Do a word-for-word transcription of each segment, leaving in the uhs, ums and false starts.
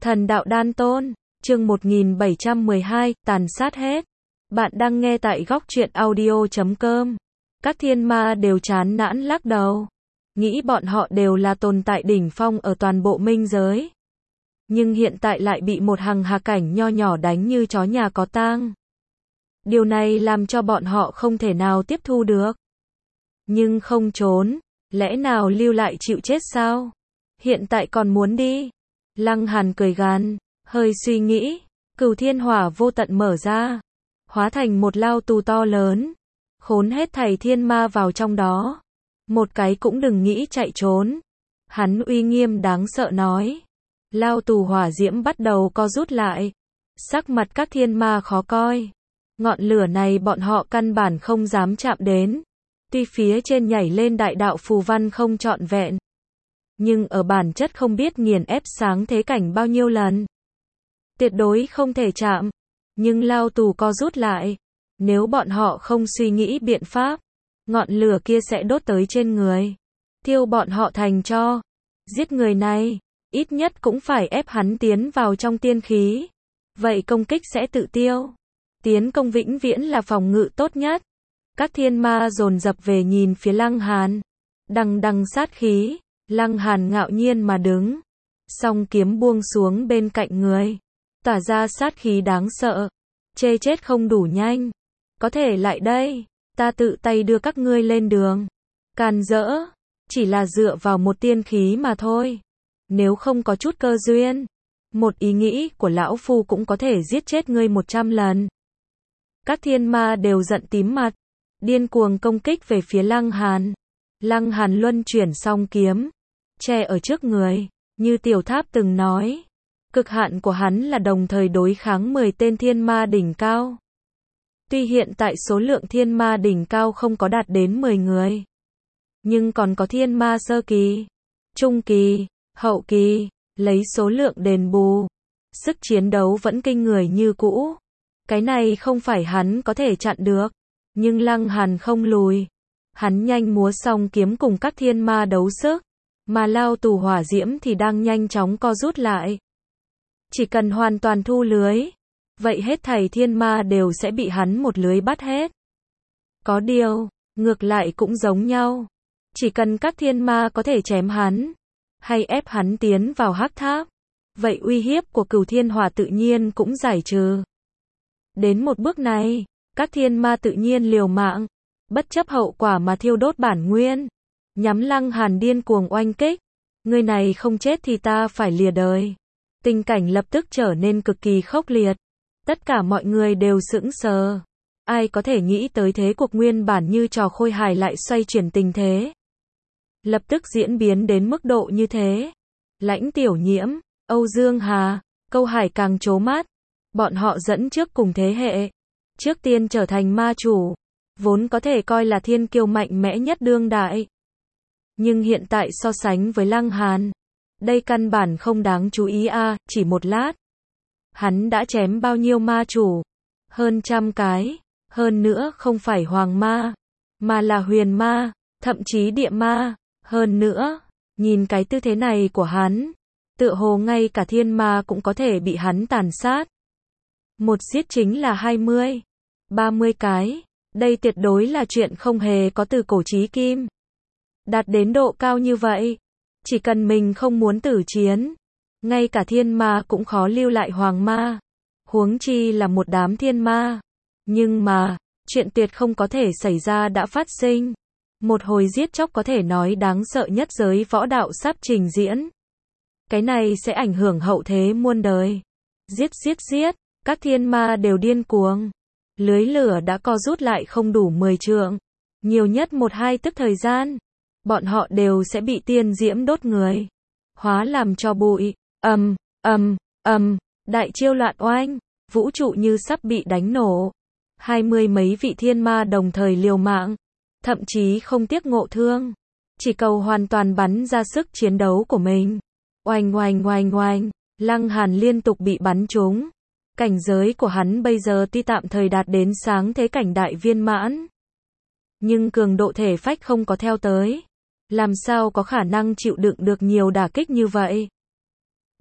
Thần đạo đan tôn, chương một nghìn bảy trăm mười hai, tàn sát hết. Bạn đang nghe tại góc truyện audio chấm com. Các thiên ma đều chán nản lắc đầu. Nghĩ bọn họ đều là tồn tại đỉnh phong ở toàn bộ minh giới. Nhưng hiện tại lại bị một hằng hà cảnh nho nhỏ đánh như chó nhà có tang. Điều này làm cho bọn họ không thể nào tiếp thu được. Nhưng không trốn, lẽ nào lưu lại chịu chết sao? Hiện tại còn muốn đi. Lăng Hàn cười gằn, hơi suy nghĩ, Cửu Thiên Hỏa vô tận mở ra, hóa thành một lao tù to lớn, khốn hết thảy thiên ma vào trong đó. Một cái cũng đừng nghĩ chạy trốn. Hắn uy nghiêm đáng sợ nói. Lao tù hỏa diễm bắt đầu co rút lại. Sắc mặt các thiên ma khó coi. Ngọn lửa này bọn họ căn bản không dám chạm đến. Tuy phía trên nhảy lên đại đạo phù văn không trọn vẹn, nhưng ở bản chất không biết nghiền ép sáng thế cảnh bao nhiêu lần. Tuyệt đối không thể chạm. Nhưng lao tù co rút lại. Nếu bọn họ không suy nghĩ biện pháp, ngọn lửa kia sẽ đốt tới trên người, thiêu bọn họ thành tro. Giết người này, ít nhất cũng phải ép hắn tiến vào trong tiên khí. Vậy công kích sẽ tự tiêu. Tiến công vĩnh viễn là phòng ngự tốt nhất. Các thiên ma dồn dập về nhìn phía Lăng Hàn. Đằng đằng sát khí. Lăng Hàn ngạo nhiên mà đứng. Song kiếm buông xuống bên cạnh người. Tỏa ra sát khí đáng sợ. Chê chết không đủ nhanh. Có thể lại đây. Ta tự tay đưa các ngươi lên đường. Càn rỡ. Chỉ là dựa vào một tiên khí mà thôi. Nếu không có chút cơ duyên, một ý nghĩ của lão phu cũng có thể giết chết ngươi một trăm lần. Các thiên ma đều giận tím mặt. Điên cuồng công kích về phía Lăng Hàn. Lăng Hàn luân chuyển song kiếm, che ở trước người, như Tiểu Tháp từng nói. Cực hạn của hắn là đồng thời đối kháng mười tên thiên ma đỉnh cao. Tuy hiện tại số lượng thiên ma đỉnh cao không có đạt đến mười người, nhưng còn có thiên ma sơ kỳ, trung kỳ, hậu kỳ, lấy số lượng đền bù. Sức chiến đấu vẫn kinh người như cũ. Cái này không phải hắn có thể chặn được. Nhưng Lăng Hàn không lùi. Hắn nhanh múa song kiếm cùng các thiên ma đấu sức. Mà lao tù hỏa diễm thì đang nhanh chóng co rút lại. Chỉ cần hoàn toàn thu lưới, vậy hết thảy thiên ma đều sẽ bị hắn một lưới bắt hết. Có điều, ngược lại cũng giống nhau. Chỉ cần các thiên ma có thể chém hắn, hay ép hắn tiến vào hắc tháp, vậy uy hiếp của Cửu Thiên Hỏa tự nhiên cũng giải trừ. Đến một bước này, các thiên ma tự nhiên liều mạng, bất chấp hậu quả mà thiêu đốt bản nguyên, nhắm Lăng Hàn điên cuồng oanh kích. Người này không chết thì ta phải lìa đời. Tình cảnh lập tức trở nên cực kỳ khốc liệt. Tất cả mọi người đều sững sờ. Ai có thể nghĩ tới thế cuộc nguyên bản như trò khôi hài lại xoay chuyển tình thế. Lập tức diễn biến đến mức độ như thế. Lãnh Tiểu Nhiễm, Âu Dương Hà, Câu Hải càng trố mắt. Bọn họ dẫn trước cùng thế hệ. Trước tiên trở thành ma chủ. Vốn có thể coi là thiên kiêu mạnh mẽ nhất đương đại. Nhưng hiện tại so sánh với Lăng Hàn, đây căn bản không đáng chú ý a. À, chỉ một lát. Hắn đã chém bao nhiêu ma chủ? Hơn trăm cái. Hơn nữa không phải hoàng ma, mà là huyền ma, thậm chí địa ma. Hơn nữa, nhìn cái tư thế này của hắn, tựa hồ ngay cả thiên ma cũng có thể bị hắn tàn sát. Một giết chính là hai mươi, ba mươi cái. Đây tuyệt đối là chuyện không hề có từ cổ chí kim. Đạt đến độ cao như vậy, chỉ cần mình không muốn tử chiến, ngay cả thiên ma cũng khó lưu lại hoàng ma. Huống chi là một đám thiên ma. Nhưng mà, chuyện tuyệt không có thể xảy ra đã phát sinh. Một hồi giết chóc có thể nói đáng sợ nhất giới võ đạo sắp trình diễn. Cái này sẽ ảnh hưởng hậu thế muôn đời. Giết giết giết, các thiên ma đều điên cuồng. Lưới lửa đã co rút lại không đủ mười trượng. Nhiều nhất một hai tức thời gian. Bọn họ đều sẽ bị tiên diễm đốt người. Hóa làm cho bụi. Ầm, ầm, ầm, đại chiêu loạn oanh. Vũ trụ như sắp bị đánh nổ. Hai mươi mấy vị thiên ma đồng thời liều mạng. Thậm chí không tiếc ngộ thương. Chỉ cầu hoàn toàn bắn ra sức chiến đấu của mình. Oanh oanh oanh oanh. Lăng Hàn liên tục bị bắn trúng. Cảnh giới của hắn bây giờ tuy tạm thời đạt đến sáng thế cảnh đại viên mãn. Nhưng cường độ thể phách không có theo tới. Làm sao có khả năng chịu đựng được nhiều đả kích như vậy?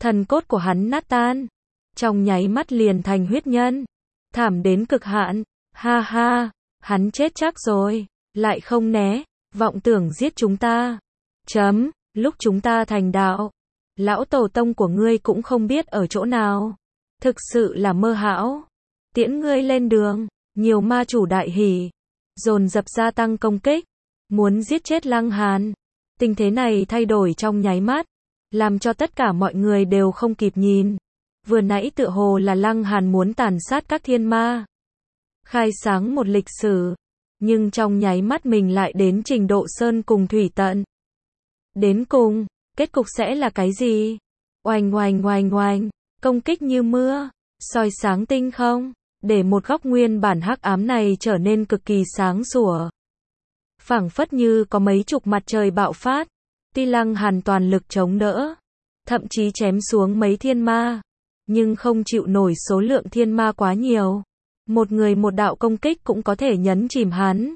Thần cốt của hắn nát tan, trong nháy mắt liền thành huyết nhân, thảm đến cực hạn, ha ha, hắn chết chắc rồi, lại không né, vọng tưởng giết chúng ta. Chấm, lúc chúng ta thành đạo, lão tổ tông của ngươi cũng không biết ở chỗ nào. Thực sự là mơ hão. Tiễn ngươi lên đường, nhiều ma chủ đại hỉ, dồn dập gia tăng công kích, muốn giết chết Lăng Hàn. Tình thế này thay đổi trong nháy mắt, làm cho tất cả mọi người đều không kịp nhìn. Vừa nãy tựa hồ là Lăng Hàn muốn tàn sát các thiên ma, khai sáng một lịch sử, nhưng trong nháy mắt mình lại đến trình độ sơn cùng thủy tận. Đến cùng, kết cục sẽ là cái gì? Oanh oanh oanh oanh, công kích như mưa, soi sáng tinh không, để một góc nguyên bản hắc ám này trở nên cực kỳ sáng sủa. Phảng phất như có mấy chục mặt trời bạo phát, Ti Lăng Hàn toàn lực chống đỡ, thậm chí chém xuống mấy thiên ma, nhưng không chịu nổi số lượng thiên ma quá nhiều. Một người một đạo công kích cũng có thể nhấn chìm hắn.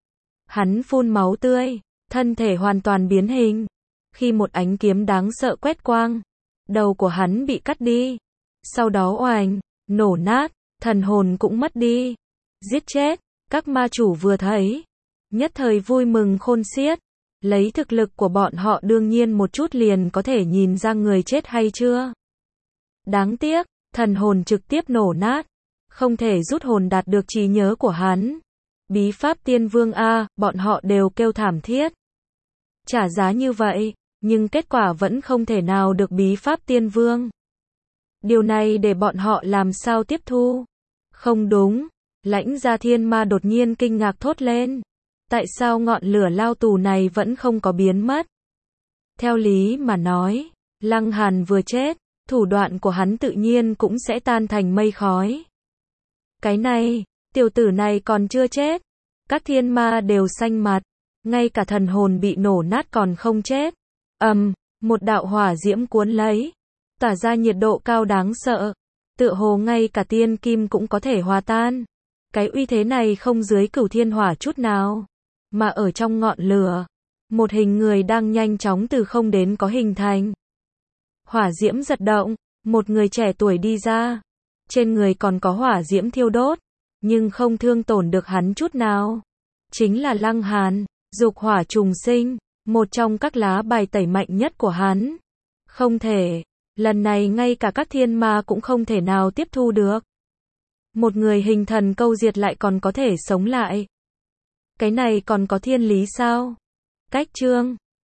Hắn phun máu tươi, thân thể hoàn toàn biến hình. Khi một ánh kiếm đáng sợ quét quang, đầu của hắn bị cắt đi. Sau đó oành, nổ nát, thần hồn cũng mất đi. Giết chết, các ma chủ vừa thấy, nhất thời vui mừng khôn xiết. Lấy thực lực của bọn họ đương nhiên một chút liền có thể nhìn ra người chết hay chưa. Đáng tiếc, thần hồn trực tiếp nổ nát, không thể rút hồn đạt được trí nhớ của hắn. Bí pháp tiên vương a, bọn họ đều kêu thảm thiết. Trả giá như vậy, nhưng kết quả vẫn không thể nào được bí pháp tiên vương. Điều này để bọn họ làm sao tiếp thu? Không đúng, Lãnh Gia Thiên Ma đột nhiên kinh ngạc thốt lên. Tại sao ngọn lửa lao tù này vẫn không có biến mất? Theo lý mà nói, Lăng Hàn vừa chết, thủ đoạn của hắn tự nhiên cũng sẽ tan thành mây khói. Cái này, tiểu tử này còn chưa chết. Các thiên ma đều xanh mặt, ngay cả thần hồn bị nổ nát còn không chết. Ầm, um, một đạo hỏa diễm cuốn lấy, tỏa ra nhiệt độ cao đáng sợ, tựa hồ ngay cả tiên kim cũng có thể hòa tan. Cái uy thế này không dưới Cửu Thiên Hỏa chút nào, mà ở trong ngọn lửa, một hình người đang nhanh chóng từ không đến có hình thành. Hỏa diễm giật động, một người trẻ tuổi đi ra, trên người còn có hỏa diễm thiêu đốt, nhưng không thương tổn được hắn chút nào. Chính là Lăng Hàn, dục hỏa trùng sinh, một trong các lá bài tẩy mạnh nhất của hắn. Không thể, lần này ngay cả các thiên ma cũng không thể nào tiếp thu được. Một người hình thần câu diệt lại còn có thể sống lại. Cái này còn có thiên lý sao? Cách chương